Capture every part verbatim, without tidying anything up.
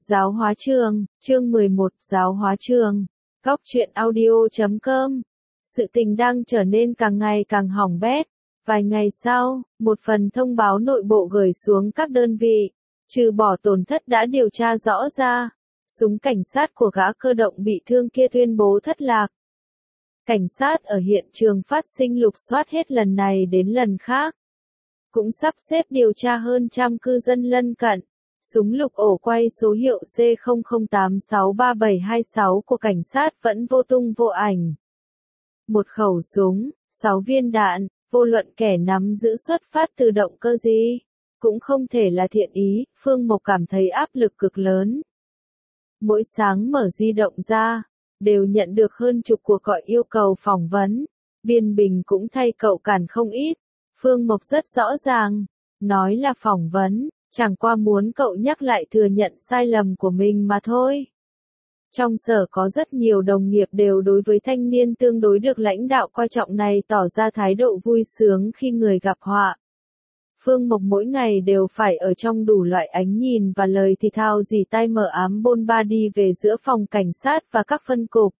Giáo hóa trường, chương mười một, Giáo hóa trường. Góc truyện audio chấm com. Sự tình đang trở nên càng ngày càng hỏng bét. Vài ngày sau, một phần thông báo nội bộ gửi xuống các đơn vị, trừ bỏ tổn thất đã điều tra rõ ra, súng cảnh sát của gã cơ động bị thương kia tuyên bố thất lạc. Cảnh sát ở hiện trường phát sinh lục soát hết lần này đến lần khác, cũng sắp xếp điều tra hơn trăm cư dân lân cận. Súng lục ổ quay số hiệu C không không tám sáu ba bảy hai sáu của cảnh sát vẫn vô tung vô ảnh. Một khẩu súng, sáu viên đạn, vô luận kẻ nắm giữ xuất phát từ động cơ gì, cũng không thể là thiện ý. Phương Mộc cảm thấy áp lực cực lớn. Mỗi sáng mở di động ra, đều nhận được hơn chục cuộc gọi yêu cầu phỏng vấn. Biên Bình cũng thay cậu cản không ít. Phương Mộc rất rõ ràng, nói là phỏng vấn, chẳng qua muốn cậu nhắc lại thừa nhận sai lầm của mình mà thôi. Trong sở có rất nhiều đồng nghiệp đều đối với thanh niên tương đối được lãnh đạo coi trọng này tỏ ra thái độ vui sướng khi người gặp họa. Phương Mộc mỗi ngày đều phải ở trong đủ loại ánh nhìn và lời thì thao dì tai mở ám bôn ba đi về giữa phòng cảnh sát và các phân cục.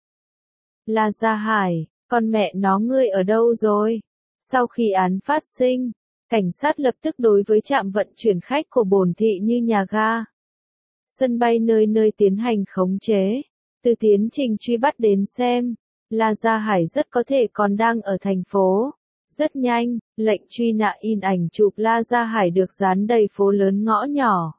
La Gia Hải, con mẹ nó ngươi ở đâu rồi? Sau khi án phát sinh, cảnh sát lập tức đối với trạm vận chuyển khách của Bồn Thị như nhà ga, sân bay nơi nơi tiến hành khống chế. Từ tiến trình truy bắt đến xem, La Gia Hải rất có thể còn đang ở thành phố. Rất nhanh, lệnh truy nã in ảnh chụp La Gia Hải được dán đầy phố lớn ngõ nhỏ.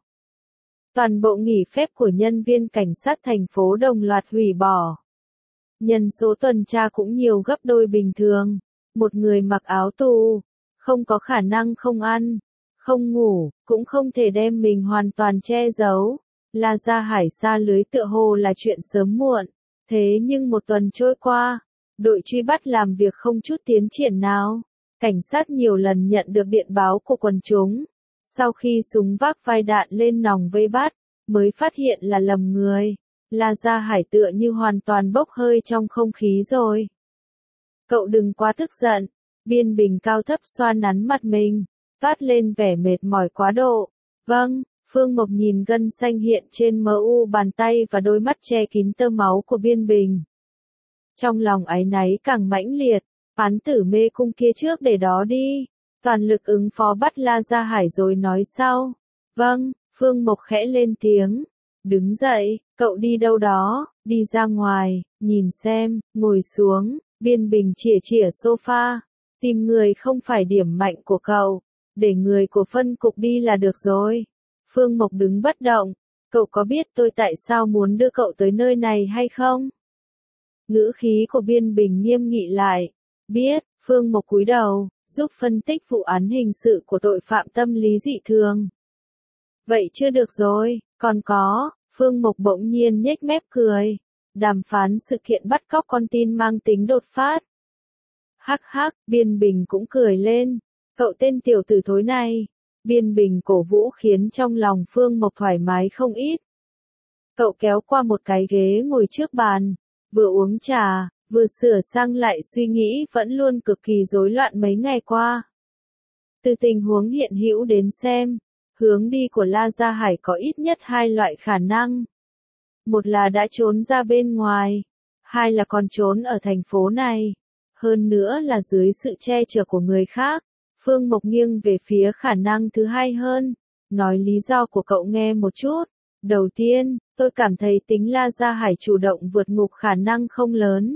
Toàn bộ nghỉ phép của nhân viên cảnh sát thành phố đồng loạt hủy bỏ. Nhân số tuần tra cũng nhiều gấp đôi bình thường. Một người mặc áo tù, không có khả năng không ăn, không ngủ, cũng không thể đem mình hoàn toàn che giấu. La Gia Hải xa lưới tựa hồ là chuyện sớm muộn. Thế nhưng một tuần trôi qua, đội truy bắt làm việc không chút tiến triển nào. Cảnh sát nhiều lần nhận được điện báo của quần chúng. Sau khi súng vác vai đạn lên nòng vây bắt, mới phát hiện là lầm người. La Gia Hải tựa như hoàn toàn bốc hơi trong không khí rồi. Cậu đừng quá tức giận. Biên Bình cao thấp xoa nắn mặt mình, toát lên vẻ mệt mỏi quá độ. Vâng. Phương Mộc nhìn gân xanh hiện trên mờ u bàn tay và đôi mắt che kín tơ máu của Biên Bình. Trong lòng áy náy càng mãnh liệt, án tử mê cung kia trước để đó đi, toàn lực ứng phó bắt La Gia Hải rồi nói sau. Vâng, Phương Mộc khẽ lên tiếng. Đứng dậy, cậu đi đâu đó, đi ra ngoài, nhìn xem, ngồi xuống. Biên Bình chỉa chỉa sofa, tìm người không phải điểm mạnh của cậu, để người của phân cục đi là được rồi. Phương Mộc đứng bất động. Cậu có biết tôi tại sao muốn đưa cậu tới nơi này hay không? Ngữ khí của Biên Bình nghiêm nghị lại. Biết. Phương Mộc cúi đầu, giúp phân tích vụ án hình sự của tội phạm tâm lý dị thường. Vậy chưa được rồi, còn có. Phương Mộc bỗng nhiên nhếch mép cười. Đàm phán sự kiện bắt cóc con tin mang tính đột phát. Hắc hắc, Biên Bình cũng cười lên. Cậu tên tiểu tử thối này. Biên Bình cổ vũ khiến trong lòng Phương Mộc thoải mái không ít. Cậu kéo qua một cái ghế ngồi trước bàn, vừa uống trà, vừa sửa sang lại suy nghĩ vẫn luôn cực kỳ rối loạn mấy ngày qua. Từ tình huống hiện hữu đến xem, hướng đi của La Gia Hải có ít nhất hai loại khả năng. Một là đã trốn ra bên ngoài, hai là còn trốn ở thành phố này, hơn nữa là dưới sự che chở của người khác. Phương Mộc nghiêng về phía khả năng thứ hai hơn, nói lý do của cậu nghe một chút. Đầu tiên, tôi cảm thấy tính La Gia Hải chủ động vượt ngục khả năng không lớn.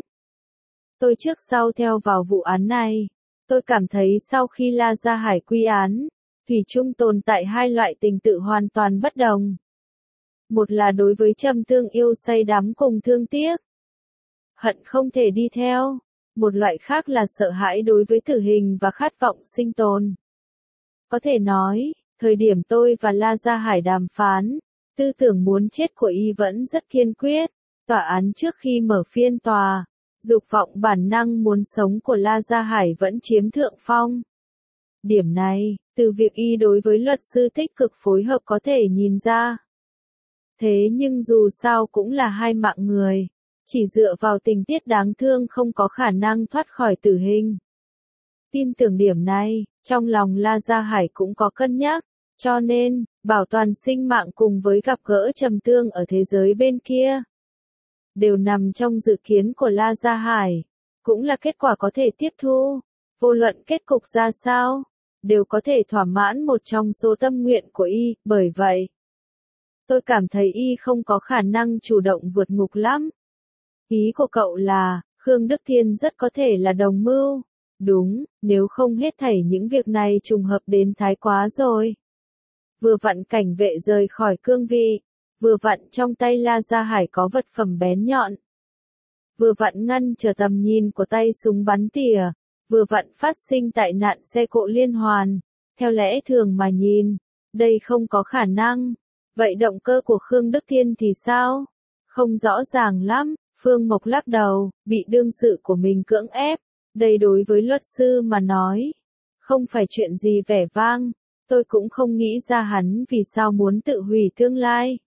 Tôi trước sau theo vào vụ án này, tôi cảm thấy sau khi La Gia Hải quy án, thủy chung tồn tại hai loại tình tự hoàn toàn bất đồng. Một là đối với Trầm Tương yêu say đắm cùng thương tiếc, hận không thể đi theo. Một loại khác là sợ hãi đối với tử hình và khát vọng sinh tồn. Có thể nói, thời điểm tôi và La Gia Hải đàm phán, tư tưởng muốn chết của y vẫn rất kiên quyết. Tòa án trước khi mở phiên tòa, dục vọng bản năng muốn sống của La Gia Hải vẫn chiếm thượng phong. Điểm này, từ việc y đối với luật sư tích cực phối hợp có thể nhìn ra. Thế nhưng dù sao cũng là hai mạng người. Chỉ dựa vào tình tiết đáng thương không có khả năng thoát khỏi tử hình. Tin tưởng điểm này, trong lòng La Gia Hải cũng có cân nhắc. Cho nên, bảo toàn sinh mạng cùng với gặp gỡ Trầm Tương ở thế giới bên kia, đều nằm trong dự kiến của La Gia Hải, cũng là kết quả có thể tiếp thu. Vô luận kết cục ra sao, đều có thể thỏa mãn một trong số tâm nguyện của y, bởi vậy, tôi cảm thấy y không có khả năng chủ động vượt ngục lắm. Ý của cậu là, Khương Đức Thiên rất có thể là đồng mưu. Đúng, nếu không hết thảy những việc này trùng hợp đến thái quá rồi. Vừa vặn cảnh vệ rời khỏi cương vị, vừa vặn trong tay La Gia Hải có vật phẩm bén nhọn. Vừa vặn ngăn trở tầm nhìn của tay súng bắn tỉa, vừa vặn phát sinh tại nạn xe cộ liên hoàn. Theo lẽ thường mà nhìn, đây không có khả năng. Vậy động cơ của Khương Đức Thiên thì sao? Không rõ ràng lắm, Phương Mộc lắc đầu, bị đương sự của mình cưỡng ép. Đây đối với luật sư mà nói, không phải chuyện gì vẻ vang, tôi cũng không nghĩ ra hắn vì sao muốn tự hủy tương lai.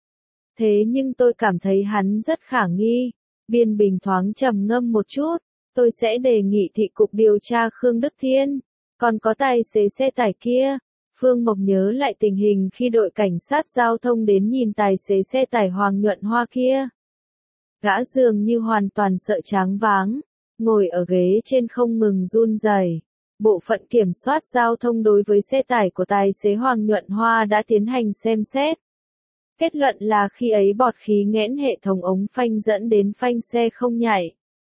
Thế nhưng tôi cảm thấy hắn rất khả nghi. Biên Bình thoáng trầm ngâm một chút, tôi sẽ đề nghị thị cục điều tra Khương Đức Thiên, còn có tài xế xe tải kia. Phương Mộc nhớ lại tình hình khi đội cảnh sát giao thông đến nhìn tài xế xe tải Hoàng Nhuận Hoa kia. Gã dường như hoàn toàn sợ choáng váng, ngồi ở ghế trên không ngừng run rẩy. Bộ phận kiểm soát giao thông đối với xe tải của tài xế Hoàng Nhuận Hoa đã tiến hành xem xét. Kết luận là khi ấy bọt khí nghẽn hệ thống ống phanh dẫn đến phanh xe không nhảy.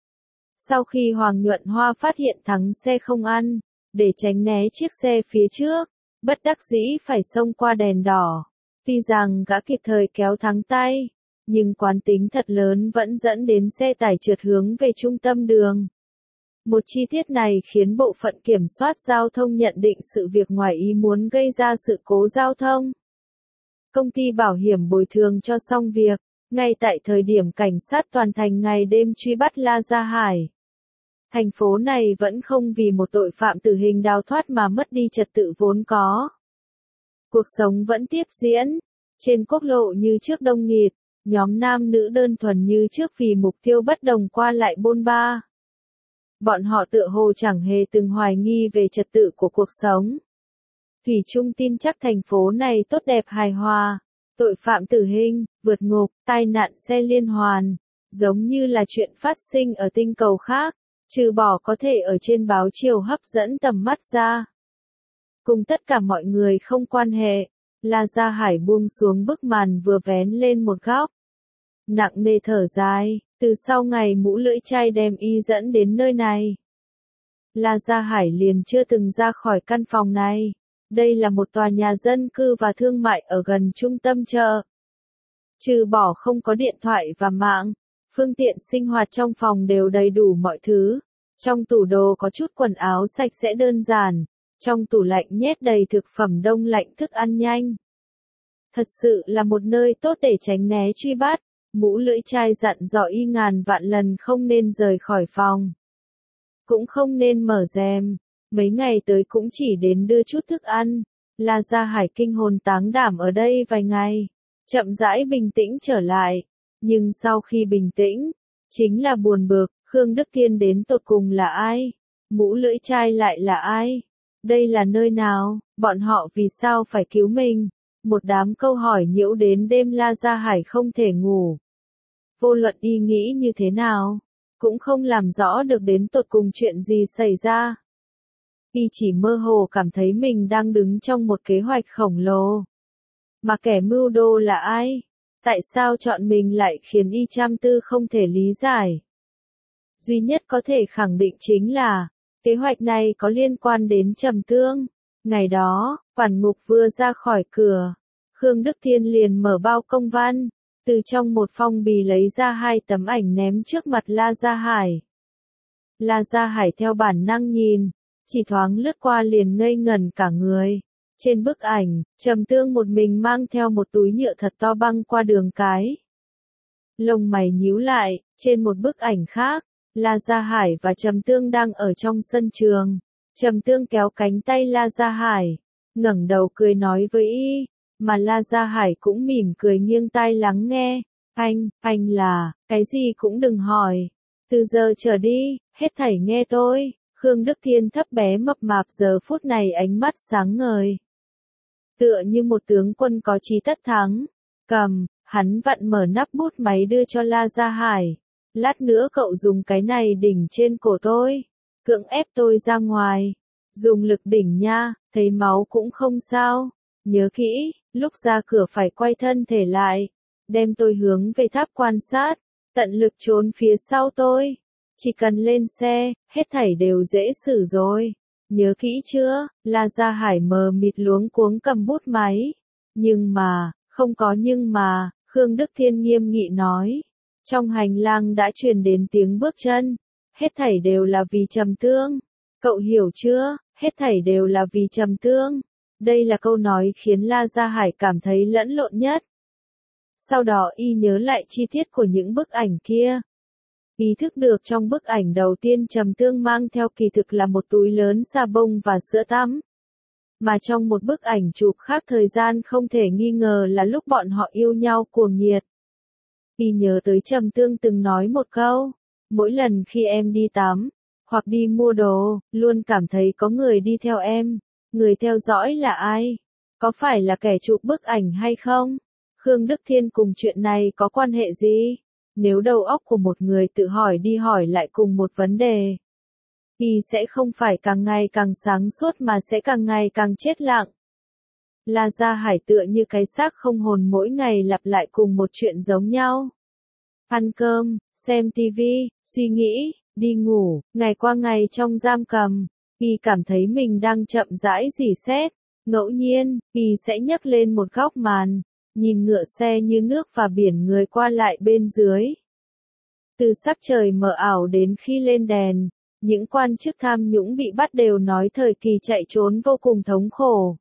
Sau khi Hoàng Nhuận Hoa phát hiện thắng xe không ăn, để tránh né chiếc xe phía trước, bất đắc dĩ phải xông qua đèn đỏ. Tuy rằng gã kịp thời kéo thắng tay, nhưng quán tính thật lớn vẫn dẫn đến xe tải trượt hướng về trung tâm đường. Một chi tiết này khiến bộ phận kiểm soát giao thông nhận định sự việc ngoài ý muốn gây ra sự cố giao thông. Công ty bảo hiểm bồi thường cho xong việc, ngay tại thời điểm cảnh sát toàn thành ngày đêm truy bắt La Gia Hải. Thành phố này vẫn không vì một tội phạm tử hình đào thoát mà mất đi trật tự vốn có. Cuộc sống vẫn tiếp diễn, trên quốc lộ như trước đông nghịt, nhóm nam nữ đơn thuần như trước vì mục tiêu bất đồng qua lại bôn ba. Bọn họ tựa hồ chẳng hề từng hoài nghi về trật tự của cuộc sống. Thủy chung tin chắc thành phố này tốt đẹp hài hòa, tội phạm tử hình, vượt ngục, tai nạn xe liên hoàn, giống như là chuyện phát sinh ở tinh cầu khác, trừ bỏ có thể ở trên báo chiều hấp dẫn tầm mắt ra. Cùng tất cả mọi người không quan hệ, La Gia Hải buông xuống bức màn vừa vén lên một góc. Nặng nề thở dài, từ sau ngày mũ lưỡi chai đem y dẫn đến nơi này. La Gia Hải liền chưa từng ra khỏi căn phòng này. Đây là một tòa nhà dân cư và thương mại ở gần trung tâm chợ. Trừ bỏ không có điện thoại và mạng, phương tiện sinh hoạt trong phòng đều đầy đủ mọi thứ. Trong tủ đồ có chút quần áo sạch sẽ đơn giản, trong tủ lạnh nhét đầy thực phẩm đông lạnh thức ăn nhanh. Thật sự là một nơi tốt để tránh né truy bắt. Mũ lưỡi chai dặn dò y ngàn vạn lần không nên rời khỏi phòng. Cũng không nên mở rèm. Mấy ngày tới cũng chỉ đến đưa chút thức ăn. La Gia Hải kinh hồn táng đảm ở đây vài ngày. Chậm rãi bình tĩnh trở lại. Nhưng sau khi bình tĩnh, chính là buồn bực. Khương Đức Thiên đến tột cùng là ai? Mũ lưỡi chai lại là ai? Đây là nơi nào? Bọn họ vì sao phải cứu mình? Một đám câu hỏi nhiễu đến đêm La Gia Hải không thể ngủ. Vô luận y nghĩ như thế nào, cũng không làm rõ được đến tột cùng chuyện gì xảy ra. Y chỉ mơ hồ cảm thấy mình đang đứng trong một kế hoạch khổng lồ. Mà kẻ mưu đồ là ai? Tại sao chọn mình lại khiến y trăm tư không thể lý giải? Duy nhất có thể khẳng định chính là, kế hoạch này có liên quan đến Trầm Tương. Ngày đó, quản ngục vừa ra khỏi cửa, Khương Đức Thiên liền mở bao công văn, từ trong một phong bì lấy ra hai tấm ảnh ném trước mặt La Gia Hải. La Gia Hải theo bản năng nhìn, chỉ thoáng lướt qua liền ngây ngẩn cả người. Trên bức ảnh, Trầm Tương một mình mang theo một túi nhựa thật to băng qua đường cái. Lông mày nhíu lại, trên một bức ảnh khác, La Gia Hải và Trầm Tương đang ở trong sân trường. Trầm Tương kéo cánh tay La Gia Hải, ngẩng đầu cười nói với y, mà La Gia Hải cũng mỉm cười nghiêng tai lắng nghe. Anh, anh là, cái gì cũng đừng hỏi. Từ giờ trở đi, hết thảy nghe tôi. Khương Đức Thiên thấp bé mập mạp giờ phút này ánh mắt sáng ngời. tựa như một tướng quân có chí tất thắng. Cầm, hắn vặn mở nắp bút máy đưa cho La Gia Hải. Lát nữa cậu dùng cái này đỉnh trên cổ tôi, cưỡng ép tôi ra ngoài. Dùng lực đỉnh nha, thấy máu cũng không sao. Nhớ kỹ, lúc ra cửa phải quay thân thể lại, đem tôi hướng về tháp quan sát, tận lực trốn phía sau tôi. Chỉ cần lên xe, hết thảy đều dễ xử rồi. Nhớ kỹ chưa? La Gia Hải mờ mịt luống cuống cầm bút máy. Nhưng mà, không có nhưng mà, Khương Đức Thiên nghiêm nghị nói. Trong hành lang đã truyền đến tiếng bước chân. Hết thảy đều là vì Trầm Tương. Cậu hiểu chưa? Hết thảy đều là vì Trầm Tương. Đây là câu nói khiến La Gia Hải cảm thấy lẫn lộn nhất. Sau đó y nhớ lại chi tiết của những bức ảnh kia. Ý thức được trong bức ảnh đầu tiên Trầm Tương mang theo kỳ thực là một túi lớn xà bông và sữa tắm. Mà trong một bức ảnh chụp khác thời gian không thể nghi ngờ là lúc bọn họ yêu nhau cuồng nhiệt. Y nhớ tới Trầm Tương từng nói một câu, mỗi lần khi em đi tắm, hoặc đi mua đồ, luôn cảm thấy có người đi theo em. Người theo dõi là ai? Có phải là kẻ chụp bức ảnh hay không? Khương Đức Thiên cùng chuyện này có quan hệ gì? Nếu đầu óc của một người tự hỏi đi hỏi lại cùng một vấn đề, thì sẽ không phải càng ngày càng sáng suốt mà sẽ càng ngày càng chết lặng. La Gia Hải tựa như cái xác không hồn mỗi ngày lặp lại cùng một chuyện giống nhau. Ăn cơm, xem tivi, suy nghĩ, đi ngủ, ngày qua ngày trong giam cầm. Y cảm thấy mình đang chậm rãi rỉ sét. Ngẫu nhiên, Y sẽ nhấc lên một góc màn, nhìn ngựa xe như nước và biển người qua lại bên dưới. Từ sắc trời mờ ảo đến khi lên đèn, những quan chức tham nhũng bị bắt đều nói thời kỳ chạy trốn vô cùng thống khổ.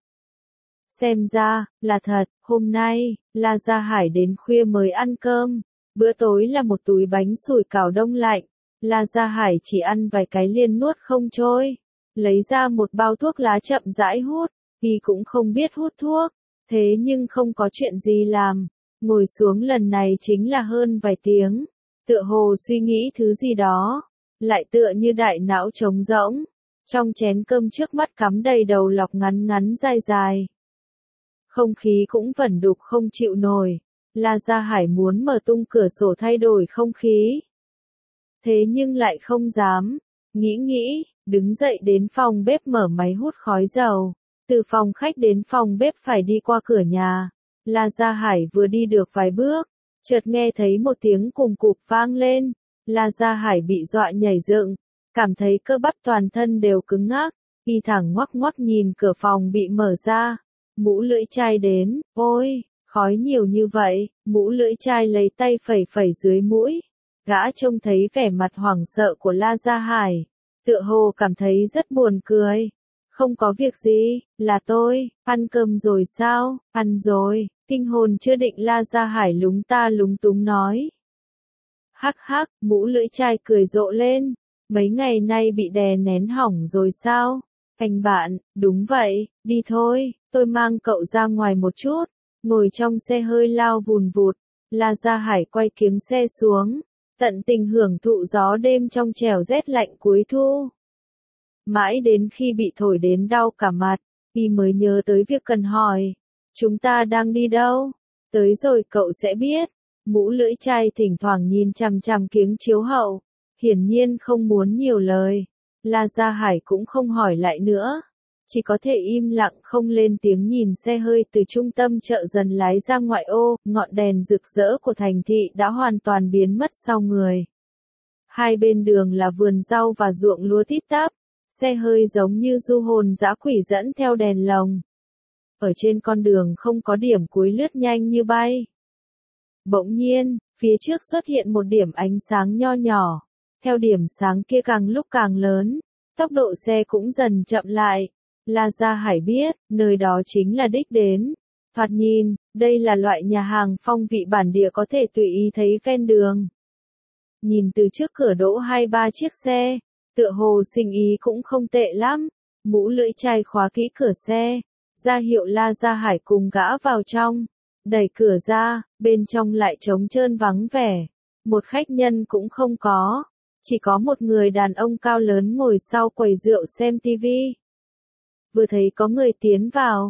Xem ra, là thật, hôm nay, La Gia Hải đến khuya mới ăn cơm. Bữa tối là một túi bánh sủi cảo đông lạnh. La Gia Hải chỉ ăn vài cái liền nuốt không trôi. Lấy ra một bao thuốc lá chậm rãi hút. Y cũng không biết hút thuốc, thế nhưng không có chuyện gì làm. Ngồi xuống lần này chính là hơn vài tiếng. Tựa hồ suy nghĩ thứ gì đó. Lại tựa như đại não trống rỗng. Trong chén cơm trước mắt cắm đầy đầu lọc ngắn ngắn dài dài. Không khí cũng vẩn đục không chịu nổi. La Gia Hải muốn mở tung cửa sổ thay đổi không khí. Thế nhưng lại không dám. Nghĩ nghĩ, đứng dậy đến phòng bếp mở máy hút khói dầu. Từ phòng khách đến phòng bếp phải đi qua cửa nhà. La Gia Hải vừa đi được vài bước, chợt nghe thấy một tiếng cùm cụp vang lên. La Gia Hải bị dọa nhảy dựng, cảm thấy cơ bắp toàn thân đều cứng ngắc. Y thẳng ngoắc ngoắc nhìn cửa phòng bị mở ra. Mũ lưỡi chai đến, ôi, khói nhiều như vậy. Mũ lưỡi chai lấy tay phẩy phẩy dưới mũi. Gã trông thấy vẻ mặt hoảng sợ của La Gia Hải, tựa hồ cảm thấy rất buồn cười. Không có việc gì, là tôi, ăn cơm rồi sao? Ăn rồi, kinh hồn chưa định La Gia Hải lúng ta lúng túng nói. Hắc hắc, mũ lưỡi chai cười rộ lên, mấy ngày nay bị đè nén hỏng rồi sao? Anh bạn, đúng vậy, đi thôi, tôi mang cậu ra ngoài một chút. Ngồi trong xe hơi lao vùn vụt, La Gia Hải quay kiếng xe xuống, tận tình hưởng thụ gió đêm trong trẻo rét lạnh cuối thu. Mãi đến khi bị thổi đến đau cả mặt, y mới nhớ tới việc cần hỏi. Chúng ta đang đi đâu? Tới rồi cậu sẽ biết. Mũ lưỡi chai thỉnh thoảng nhìn chằm chằm kiếng chiếu hậu. Hiển nhiên không muốn nhiều lời. La Gia Hải cũng không hỏi lại nữa. Chỉ có thể im lặng không lên tiếng nhìn xe hơi từ trung tâm chợ dần lái ra ngoại ô. Ngọn đèn rực rỡ của thành thị đã hoàn toàn biến mất sau người. Hai bên đường là vườn rau và ruộng lúa tít tắp. Xe hơi giống như du hồn dã quỷ dẫn theo đèn lồng. Ở trên con đường không có điểm cuối lướt nhanh như bay. Bỗng nhiên, phía trước xuất hiện một điểm ánh sáng nho nhỏ. Theo điểm sáng kia càng lúc càng lớn, tốc độ xe cũng dần chậm lại. La Gia Hải biết, nơi đó chính là đích đến. Thoạt nhìn, đây là loại nhà hàng phong vị bản địa có thể tùy ý thấy ven đường. Nhìn từ trước cửa đỗ hai ba chiếc xe. Tựa hồ sinh ý cũng không tệ lắm. Mũ lưỡi chai khóa kỹ cửa xe, ra hiệu La Gia Hải cùng gã vào trong. Đẩy cửa ra, bên trong lại trống trơn vắng vẻ. Một khách nhân cũng không có. Chỉ có một người đàn ông cao lớn ngồi sau quầy rượu xem tivi. Vừa thấy có người tiến vào,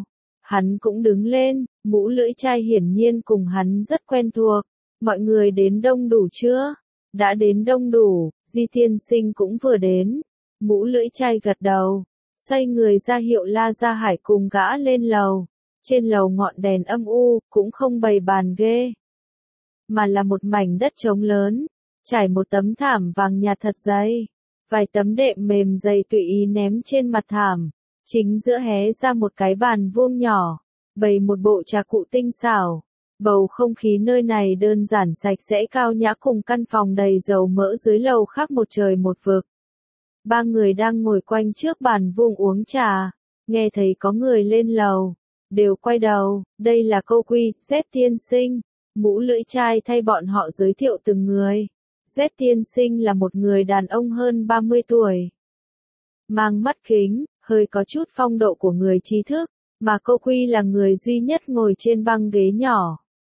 Hắn cũng đứng lên, Mũ Lưỡi Trai hiển nhiên cùng hắn rất quen thuộc. Mọi người đến đông đủ chưa? Đã đến đông đủ, Di Tiên Sinh cũng vừa đến. Mũ Lưỡi Trai gật đầu, xoay người ra hiệu La Gia Hải cùng gã lên lầu. Trên lầu ngọn đèn âm u, cũng không bày bàn ghê, mà là một mảnh đất trống lớn, trải một tấm thảm vàng nhạt thật dày. Vài tấm đệm mềm dày tùy ý ném trên mặt thảm. Chính giữa hé ra một cái bàn vuông nhỏ, bày một bộ trà cụ tinh xảo. Bầu không khí nơi này đơn giản sạch sẽ cao nhã cùng căn phòng đầy dầu mỡ dưới lầu khác một trời một vực. Ba người đang ngồi quanh trước bàn vuông uống trà, nghe thấy có người lên lầu, đều quay đầu, đây là Câu Quy, Z Tiên Sinh. Mũ Lưỡi Trai thay bọn họ giới thiệu từng người. Z Tiên Sinh là một người đàn ông hơn ba mươi tuổi, mang mắt kính, hơi có chút phong độ của người trí thức, mà Câu Quy là người duy nhất ngồi trên băng ghế nhỏ.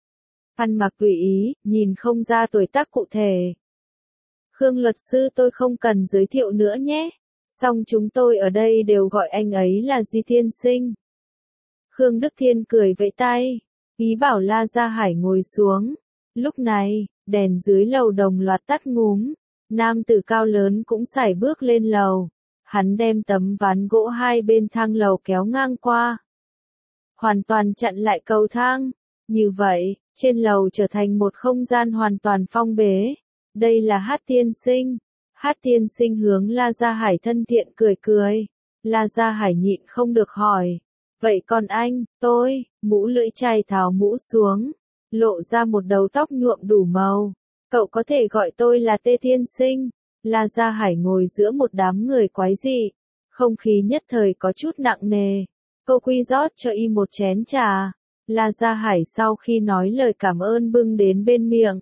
Ăn mặc tùy ý, nhìn không ra tuổi tác cụ thể. Khương luật sư tôi không cần giới thiệu nữa nhé, song chúng tôi ở đây đều gọi anh ấy là Di Tiên Sinh. Khương Đức Thiên cười vẫy tay, ý bảo La Gia Hải ngồi xuống. Lúc này, đèn dưới lầu đồng loạt tắt ngúm, nam tử cao lớn cũng sải bước lên lầu. Hắn đem tấm ván gỗ hai bên thang lầu kéo ngang qua, hoàn toàn chặn lại cầu thang. Như vậy, trên lầu trở thành một không gian hoàn toàn phong bế. Đây là Hát Tiên Sinh. Hát Tiên Sinh hướng La Gia Hải thân thiện cười cười. La Gia Hải nhịn không được hỏi, vậy còn anh? Tôi. Mũ Lưỡi Trai tháo mũ xuống, lộ ra một đầu tóc nhuộm đủ màu. Cậu có thể gọi tôi là Tê Tiên Sinh. La Gia Hải ngồi giữa một đám người quái dị, không khí nhất thời có chút nặng nề. Câu Quy rót cho y một chén trà. La Gia Hải sau khi nói lời cảm ơn bưng đến bên miệng,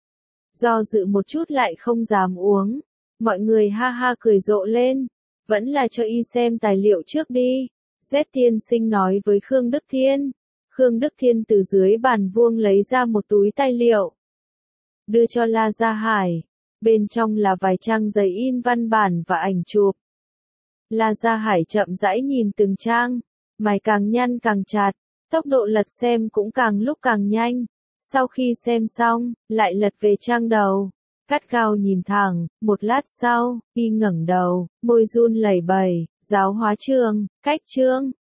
do dự một chút lại không dám uống. Mọi người ha ha cười rộ lên, vẫn là cho y xem tài liệu trước đi. Z Tiên Sinh nói với Khương Đức Thiên. Khương Đức Thiên từ dưới bàn vuông lấy ra một túi tài liệu, đưa cho La Gia Hải. Bên trong là vài trang giấy in văn bản và ảnh chụp. La Gia Hải chậm rãi nhìn từng trang, mày càng nhăn càng chặt, tốc độ lật xem cũng càng lúc càng nhanh. Sau khi xem xong, lại lật về trang đầu, gắt gao nhìn thẳng. Một lát sau, y ngẩng đầu, môi run lẩy bẩy, giáo hóa trường, cách chương.